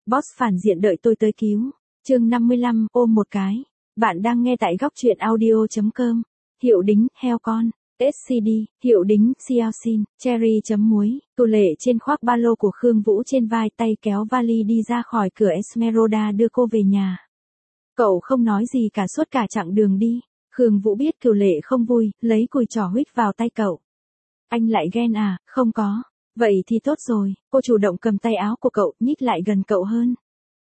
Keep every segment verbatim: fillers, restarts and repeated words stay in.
Boss phản diện đợi tôi tới cứu. Chương năm mươi lăm, ôm một cái. Bạn đang nghe tại góc truyện audio chấm com. Hiệu đính, heo con. ét xê đê, hiệu đính, Xiaoxin, cherry chấm muối, tù lệ trên khoác ba lô của Khương Vũ trên vai, tay kéo vali đi ra khỏi cửa Esmeralda đưa cô về nhà. Cậu không nói gì cả suốt cả chặng đường đi. Khương Vũ biết Cửu Lệ không vui, lấy cùi trỏ huých vào tay cậu. Anh lại ghen à? Không có. Vậy thì tốt rồi. Cô chủ động cầm tay áo của cậu, nhích lại gần cậu hơn.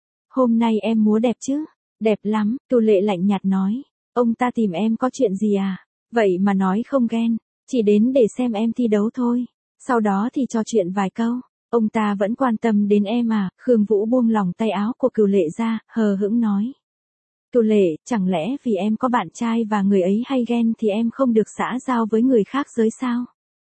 Hôm nay em múa đẹp chứ? Đẹp lắm, Cửu Lệ lạnh nhạt nói. Ông ta tìm em có chuyện gì à? Vậy mà nói không ghen, chỉ đến để xem em thi đấu thôi. Sau đó thì trò chuyện vài câu. Ông ta vẫn quan tâm đến em à? Khương Vũ buông lỏng tay áo của Cửu Lệ ra, hờ hững nói. Cửu Lệ, chẳng lẽ vì em có bạn trai và người ấy hay ghen thì em không được xã giao với người khác giới sao?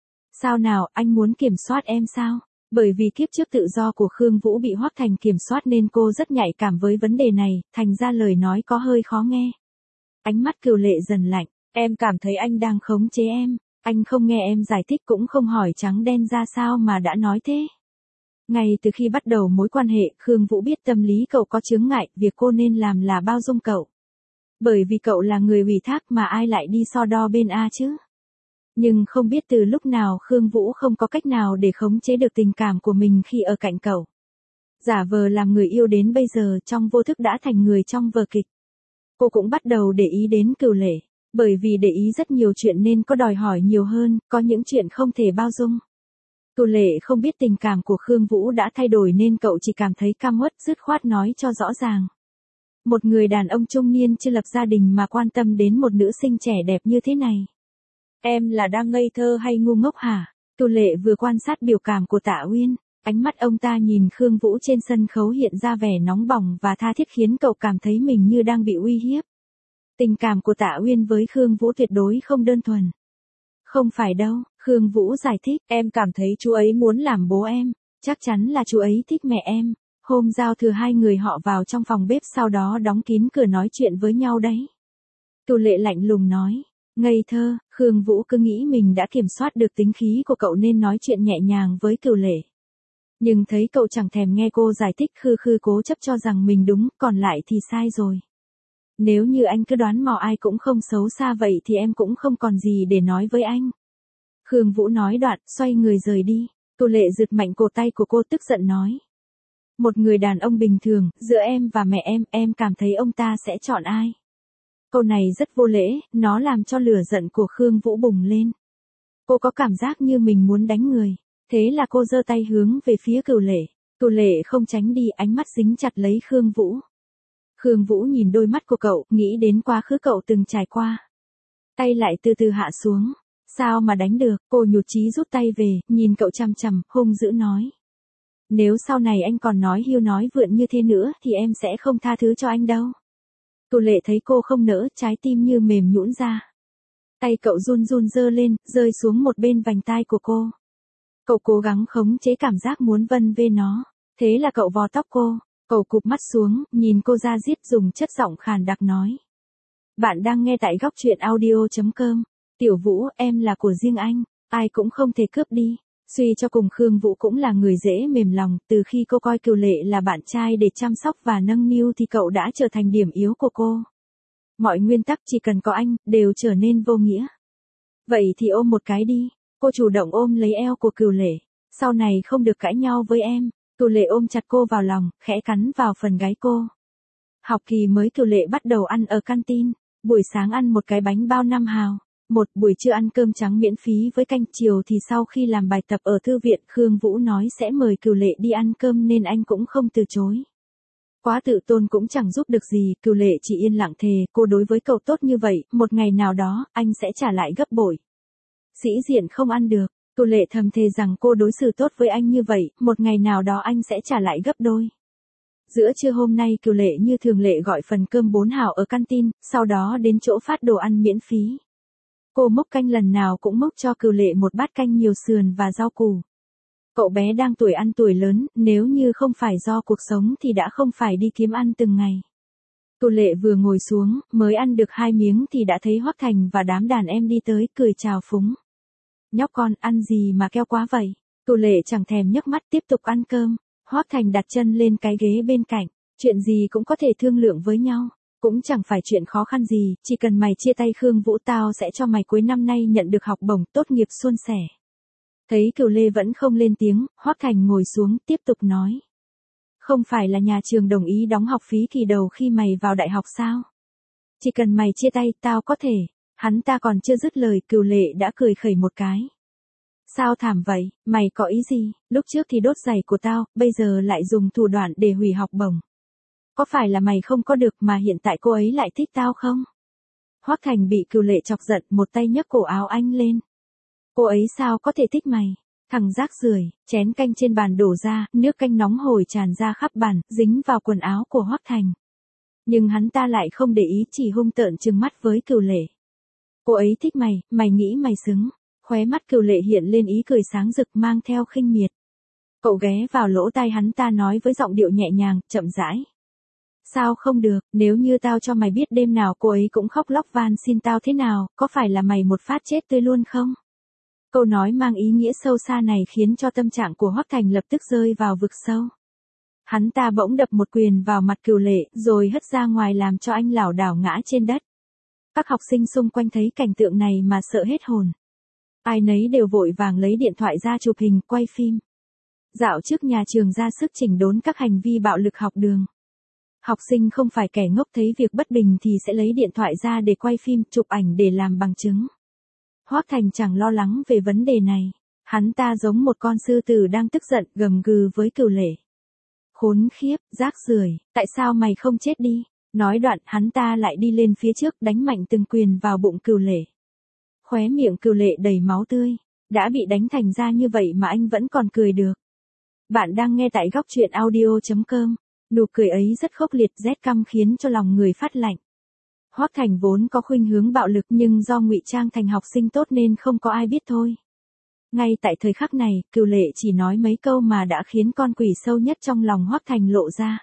Sao nào, anh muốn kiểm soát em sao? Bởi vì kiếp trước tự do của Khương Vũ bị Hoắc Thành kiểm soát nên cô rất nhạy cảm với vấn đề này, thành ra lời nói có hơi khó nghe. Ánh mắt Cửu Lệ dần lạnh, em cảm thấy anh đang khống chế em, anh không nghe em giải thích cũng không hỏi trắng đen ra sao mà đã nói thế. Ngay từ khi bắt đầu mối quan hệ, Khương Vũ biết tâm lý cậu có chướng ngại, việc cô nên làm là bao dung cậu. Bởi vì cậu là người ủy thác mà ai lại đi so đo bên A chứ? Nhưng không biết từ lúc nào Khương Vũ không có cách nào để khống chế được tình cảm của mình khi ở cạnh cậu. Giả vờ làm người yêu đến bây giờ trong vô thức đã thành người trong vở kịch. Cô cũng bắt đầu để ý đến Cửu Lệ. Bởi vì để ý rất nhiều chuyện nên có đòi hỏi nhiều hơn, có những chuyện không thể bao dung. Cửu Lệ không biết tình cảm của Khương Vũ đã thay đổi nên cậu chỉ cảm thấy căm uất, dứt khoát nói cho rõ ràng. Một người đàn ông trung niên chưa lập gia đình mà quan tâm đến một nữ sinh trẻ đẹp như thế này. Em là đang ngây thơ hay ngu ngốc hả? Cửu Lệ vừa quan sát biểu cảm của Tạ Uyên, ánh mắt ông ta nhìn Khương Vũ trên sân khấu hiện ra vẻ nóng bỏng và tha thiết khiến cậu cảm thấy mình như đang bị uy hiếp. Tình cảm của Tạ Uyên với Khương Vũ tuyệt đối không đơn thuần. Không phải đâu, Khương Vũ giải thích, em cảm thấy chú ấy muốn làm bố em, chắc chắn là chú ấy thích mẹ em. Hôm giao thừa hai người họ vào trong phòng bếp sau đó đóng kín cửa nói chuyện với nhau đấy. Cửu Lệ lạnh lùng nói, ngây thơ, Khương Vũ cứ nghĩ mình đã kiểm soát được tính khí của cậu nên nói chuyện nhẹ nhàng với Cửu Lệ. Nhưng thấy cậu chẳng thèm nghe cô giải thích, khư khư cố chấp cho rằng mình đúng, còn lại thì sai rồi. Nếu như anh cứ đoán mò ai cũng không xấu xa vậy thì em cũng không còn gì để nói với anh. Khương Vũ nói đoạn, xoay người rời đi. Cửu Lệ giật mạnh cổ tay của cô tức giận nói. Một người đàn ông bình thường, giữa em và mẹ em, em cảm thấy ông ta sẽ chọn ai? Câu này rất vô lễ, nó làm cho lửa giận của Khương Vũ bùng lên. Cô có cảm giác như mình muốn đánh người. Thế là cô giơ tay hướng về phía Cửu Lệ. Cửu Lệ không tránh đi, ánh mắt dính chặt lấy Khương Vũ. Khương Vũ nhìn đôi mắt của cậu, nghĩ đến quá khứ cậu từng trải qua. Tay lại từ từ hạ xuống. Sao mà đánh được? Cô nhụt chí rút tay về, nhìn cậu chằm chằm, hung dữ nói. Nếu sau này anh còn nói hiu nói vượn như thế nữa thì em sẽ không tha thứ cho anh đâu. Cửu Lệ thấy cô không nỡ, trái tim như mềm nhũn ra. Tay cậu run run giơ lên, rơi xuống một bên vành tai của cô. Cậu cố gắng khống chế cảm giác muốn vân vê nó. Thế là cậu vò tóc cô. Cậu cụp mắt xuống, nhìn cô ra diết, dùng chất giọng khàn đặc nói. Bạn đang nghe tại góc truyện audio chấm com. Tiểu Vũ, em là của riêng anh, ai cũng không thể cướp đi. Suy cho cùng Khương Vũ cũng là người dễ mềm lòng, từ khi cô coi Cửu Lệ là bạn trai để chăm sóc và nâng niu thì cậu đã trở thành điểm yếu của cô. Mọi nguyên tắc chỉ cần có anh, đều trở nên vô nghĩa. Vậy thì ôm một cái đi. Cô chủ động ôm lấy eo của Cửu Lệ. Sau này không được cãi nhau với em. Cửu Lệ ôm chặt cô vào lòng, khẽ cắn vào phần gáy cô. Học kỳ mới Cửu Lệ bắt đầu ăn ở canteen. Buổi sáng ăn một cái bánh bao năm hào. Một buổi trưa ăn cơm trắng miễn phí với canh, chiều thì sau khi làm bài tập ở thư viện Khương Vũ nói sẽ mời Cửu Lệ đi ăn cơm nên anh cũng không từ chối. Quá tự tôn cũng chẳng giúp được gì, Cửu Lệ chỉ yên lặng thề, cô đối với cậu tốt như vậy, một ngày nào đó, anh sẽ trả lại gấp bội. Sĩ diện không ăn được, Cửu Lệ thầm thề rằng cô đối xử tốt với anh như vậy, một ngày nào đó anh sẽ trả lại gấp đôi. Giữa trưa hôm nay Cửu Lệ như thường lệ gọi phần cơm bốn hào ở canteen, sau đó đến chỗ phát đồ ăn miễn phí. Cô múc canh lần nào cũng múc cho Cửu Lệ một bát canh nhiều sườn và rau củ. Cậu bé đang tuổi ăn tuổi lớn, nếu như không phải do cuộc sống thì đã không phải đi kiếm ăn từng ngày. Cửu Lệ vừa ngồi xuống, mới ăn được hai miếng thì đã thấy Hoắc Thành và đám đàn em đi tới, cười chào phúng. Nhóc con, ăn gì mà keo quá vậy? Cửu Lệ chẳng thèm nhấc mắt tiếp tục ăn cơm. Hoắc Thành đặt chân lên cái ghế bên cạnh, chuyện gì cũng có thể thương lượng với nhau, cũng chẳng phải chuyện khó khăn gì, chỉ cần mày chia tay Khương Vũ tao sẽ cho mày cuối năm nay nhận được học bổng tốt nghiệp suôn sẻ. Thấy Cửu Lê vẫn không lên tiếng, Hoắc Thành ngồi xuống tiếp tục nói. Không phải là nhà trường đồng ý đóng học phí kỳ đầu khi mày vào đại học sao? Chỉ cần mày chia tay tao có thể. Hắn ta còn chưa dứt lời, Cửu Lệ đã cười khẩy một cái. Sao thảm vậy, mày có ý gì, lúc trước thì đốt giày của tao, bây giờ lại dùng thủ đoạn để hủy học bổng. Có phải là mày không có được mà hiện tại cô ấy lại thích tao không? Hoắc Thành bị Cửu Lệ chọc giận, một tay nhấc cổ áo anh lên. Cô ấy sao có thể thích mày? Thằng rác rưởi, chén canh trên bàn đổ ra, nước canh nóng hổi tràn ra khắp bàn, dính vào quần áo của Hoắc Thành. Nhưng hắn ta lại không để ý, chỉ hung tợn trừng mắt với Cửu Lệ. Cô ấy thích mày, mày nghĩ mày xứng. Khóe mắt Cửu Lệ hiện lên ý cười sáng rực mang theo khinh miệt. Cậu ghé vào lỗ tai hắn ta nói với giọng điệu nhẹ nhàng, chậm rãi. Sao không được, nếu như tao cho mày biết đêm nào cô ấy cũng khóc lóc van xin tao thế nào, có phải là mày một phát chết tươi luôn không? Câu nói mang ý nghĩa sâu xa này khiến cho tâm trạng của Hoắc Thành lập tức rơi vào vực sâu. Hắn ta bỗng đập một quyền vào mặt Cửu Lệ, rồi hất ra ngoài làm cho anh lảo đảo ngã trên đất. Các học sinh xung quanh thấy cảnh tượng này mà sợ hết hồn. Ai nấy đều vội vàng lấy điện thoại ra chụp hình, quay phim. Dạo trước nhà trường ra sức chỉnh đốn các hành vi bạo lực học đường. Học sinh không phải kẻ ngốc, thấy việc bất bình thì sẽ lấy điện thoại ra để quay phim, chụp ảnh để làm bằng chứng. Hoắc Thành chẳng lo lắng về vấn đề này. Hắn ta giống một con sư tử đang tức giận, gầm gừ với Cửu Lệ. Khốn khiếp, rác rưởi, tại sao mày không chết đi? Nói đoạn, hắn ta lại đi lên phía trước, đánh mạnh từng quyền vào bụng Cửu Lệ. Khóe miệng Cửu Lệ đầy máu tươi. Đã bị đánh thành ra như vậy mà anh vẫn còn cười được. Bạn đang nghe tại góc truyện audio chấm com. Nụ cười ấy rất khốc liệt, rét căm khiến cho lòng người phát lạnh. Hoắc Thành vốn có khuynh hướng bạo lực nhưng do ngụy trang thành học sinh tốt nên không có ai biết thôi. Ngay tại thời khắc này, Cửu Lệ chỉ nói mấy câu mà đã khiến con quỷ sâu nhất trong lòng Hoắc Thành lộ ra.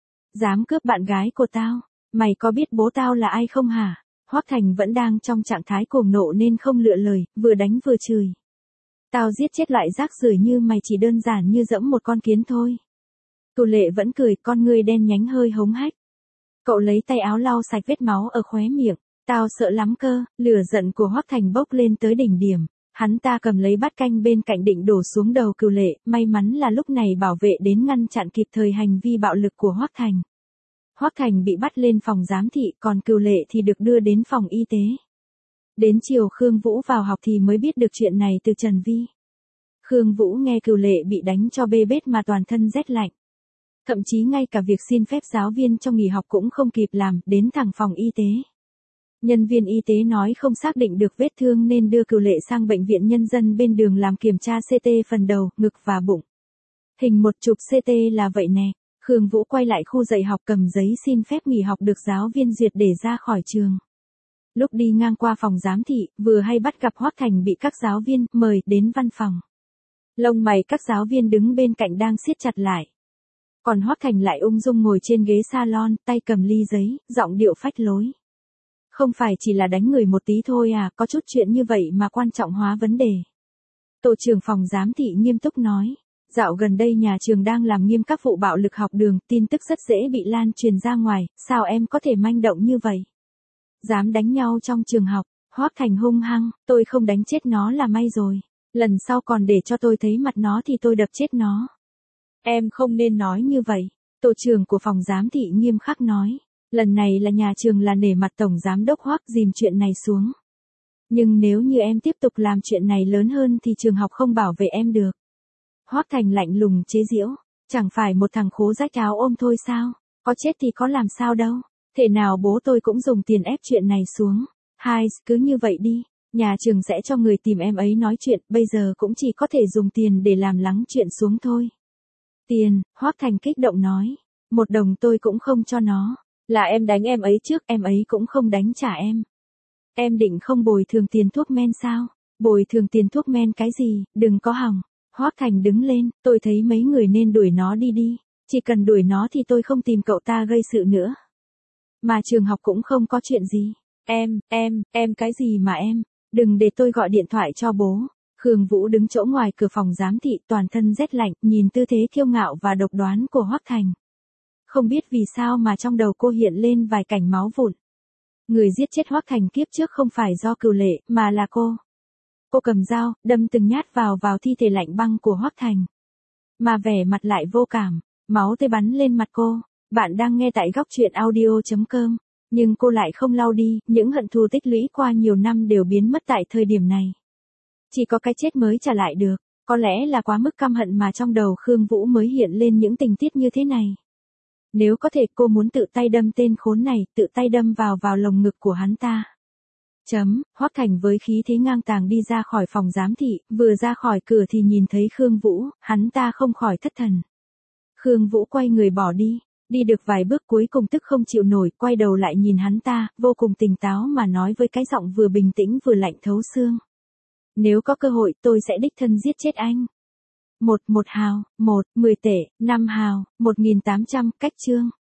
Dám cướp bạn gái của tao, mày có biết bố tao là ai không hả? Hoắc Thành vẫn đang trong trạng thái cuồng nộ nên không lựa lời, vừa đánh vừa chửi. Tao giết chết loại rác rưởi như mày chỉ đơn giản như dẫm một con kiến thôi. Cửu Lệ vẫn cười, con ngươi đen nhánh hơi hống hách. Cậu lấy tay áo lau sạch vết máu ở khóe miệng. Tao sợ lắm cơ, lửa giận của Hoắc Thành bốc lên tới đỉnh điểm. Hắn ta cầm lấy bát canh bên cạnh định đổ xuống đầu Cửu Lệ, may mắn là lúc này bảo vệ đến ngăn chặn kịp thời hành vi bạo lực của Hoắc Thành. Hoắc Thành bị bắt lên phòng giám thị, còn Cửu Lệ thì được đưa đến phòng y tế. Đến chiều Khương Vũ vào học thì mới biết được chuyện này từ Trần Vi. Khương Vũ nghe Cửu Lệ bị đánh cho bê bết mà toàn thân rét lạnh. Thậm chí ngay cả việc xin phép giáo viên cho nghỉ học cũng không kịp làm, đến thẳng phòng y tế. Nhân viên y tế nói không xác định được vết thương nên đưa Cửu Lệ sang bệnh viện nhân dân bên đường làm kiểm tra xê tê phần đầu, ngực và bụng. Hình một chụp xê tê là vậy nè. Khương Vũ quay lại khu dạy học cầm giấy xin phép nghỉ học được giáo viên duyệt để ra khỏi trường. Lúc đi ngang qua phòng giám thị, vừa hay bắt gặp Hoắc Thành bị các giáo viên mời đến văn phòng. Lông mày các giáo viên đứng bên cạnh đang siết chặt lại. Còn Hoắc Thành lại ung dung ngồi trên ghế salon, tay cầm ly giấy, giọng điệu phách lối. Không phải chỉ là đánh người một tí thôi à, có chút chuyện như vậy mà quan trọng hóa vấn đề. Tổ trưởng phòng giám thị nghiêm túc nói. Dạo gần đây nhà trường đang làm nghiêm các vụ bạo lực học đường, tin tức rất dễ bị lan truyền ra ngoài, sao em có thể manh động như vậy? Dám đánh nhau trong trường học, Hoắc Thành hung hăng, tôi không đánh chết nó là may rồi. Lần sau còn để cho tôi thấy mặt nó thì tôi đập chết nó. Em không nên nói như vậy, tổ trưởng của phòng giám thị nghiêm khắc nói. Lần này là nhà trường là nể mặt tổng giám đốc Hoắc dìm chuyện này xuống. Nhưng nếu như em tiếp tục làm chuyện này lớn hơn thì trường học không bảo vệ em được. Hoắc Thành lạnh lùng chế giễu, chẳng phải một thằng khố rách áo ôm thôi sao, có chết thì có làm sao đâu, thể nào bố tôi cũng dùng tiền ép chuyện này xuống. Hai, cứ như vậy đi, nhà trường sẽ cho người tìm em ấy nói chuyện, bây giờ cũng chỉ có thể dùng tiền để làm lắng chuyện xuống thôi. Tiền, Hoắc Thành kích động nói, một đồng tôi cũng không cho nó, là em đánh em ấy trước, em ấy cũng không đánh trả em. Em định không bồi thường tiền thuốc men sao? Bồi thường tiền thuốc men cái gì, đừng có hòng. Hoắc Thành đứng lên, tôi thấy mấy người nên đuổi nó đi đi, chỉ cần đuổi nó thì tôi không tìm cậu ta gây sự nữa. Mà trường học cũng không có chuyện gì. Em, em, em cái gì mà em, đừng để tôi gọi điện thoại cho bố. Khương Vũ đứng chỗ ngoài cửa phòng giám thị, toàn thân rét lạnh, nhìn tư thế kiêu ngạo và độc đoán của Hoắc Thành. Không biết vì sao mà trong đầu cô hiện lên vài cảnh máu vụn. Người giết chết Hoắc Thành kiếp trước không phải do Cửu Lệ, mà là cô. Cô cầm dao, đâm từng nhát vào vào thi thể lạnh băng của Hoắc Thành. Mà vẻ mặt lại vô cảm, máu tươi bắn lên mặt cô. Bạn đang nghe tại góc truyện audio chấm com. Nhưng cô lại không lau đi, những hận thù tích lũy qua nhiều năm đều biến mất tại thời điểm này. Chỉ có cái chết mới trả lại được, có lẽ là quá mức căm hận mà trong đầu Khương Vũ mới hiện lên những tình tiết như thế này. Nếu có thể cô muốn tự tay đâm tên khốn này, tự tay đâm vào vào lồng ngực của hắn ta. Chấm, Hoắc Thành với khí thế ngang tàng đi ra khỏi phòng giám thị, vừa ra khỏi cửa thì nhìn thấy Khương Vũ, hắn ta không khỏi thất thần. Khương Vũ quay người bỏ đi, đi được vài bước cuối cùng tức không chịu nổi, quay đầu lại nhìn hắn ta, vô cùng tỉnh táo mà nói với cái giọng vừa bình tĩnh vừa lạnh thấu xương. Nếu có cơ hội tôi sẽ đích thân giết chết anh. Một, một hào, một, mười tệ, năm hào, một nghìn tám trăm, cách chương.